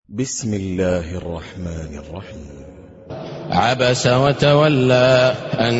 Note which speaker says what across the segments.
Speaker 1: بسم الله الرحمن الرحيم.
Speaker 2: عبس وتولى أن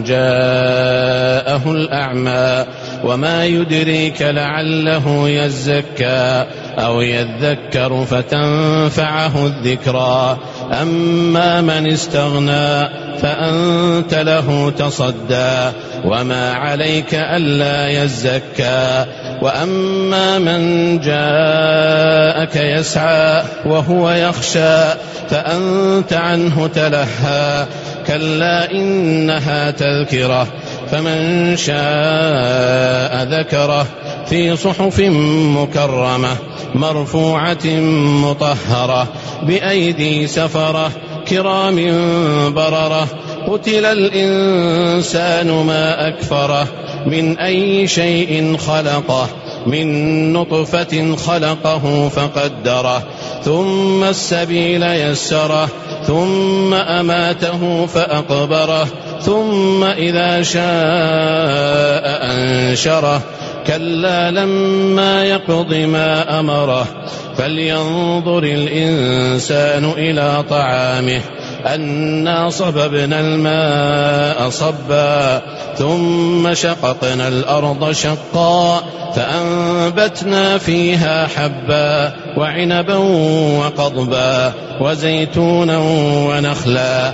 Speaker 2: جاءه الأعمى وما يدريك لعله يزكى أو يذكر فتنفعه الذكرى أما من استغنى فأنت له تصدى وما عليك ألا يزكى وأما من جاءك يسعى وهو يخشى فأنت عنه تلهى كلا إنها تذكرة فمن شاء ذكره في صحف مكرمة مرفوعة مطهرة بأيدي سفرة كرام بررة قتل الإنسان ما أكفره من أي شيء خلقه من نطفة خلقه فقدره ثم السبيل يسره ثم أماته فأقبره ثم إذا شاء أنشره كلا لما يقض ما أمره فلينظر الإنسان إلى طعامه أنا صببنا الماء صبا ثم شققنا الأرض شقا فأنبتنا فيها حبا وعنبا وقضبا وزيتونا ونخلا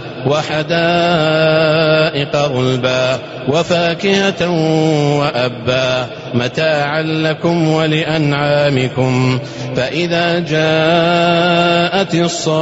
Speaker 2: وحدائق غلبا وفاكهة وأبا متاعا لكم ولأنعامكم فإذا جاءت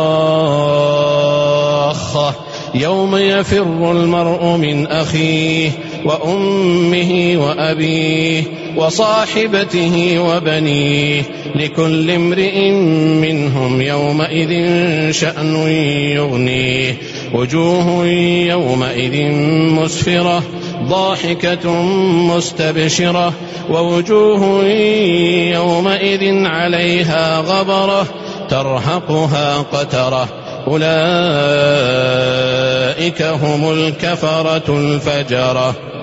Speaker 2: الصاخة يوم يفر المرء من أخيه وأمه وأبيه وصاحبته وبنيه لكل امرئ منهم يومئذ شأن يغنيه وجوه يومئذ مسفرة ضاحكة مستبشرة ووجوه يومئذ عليها غبرة ترهقها قترة أولئك هم الكفرة الفجرة.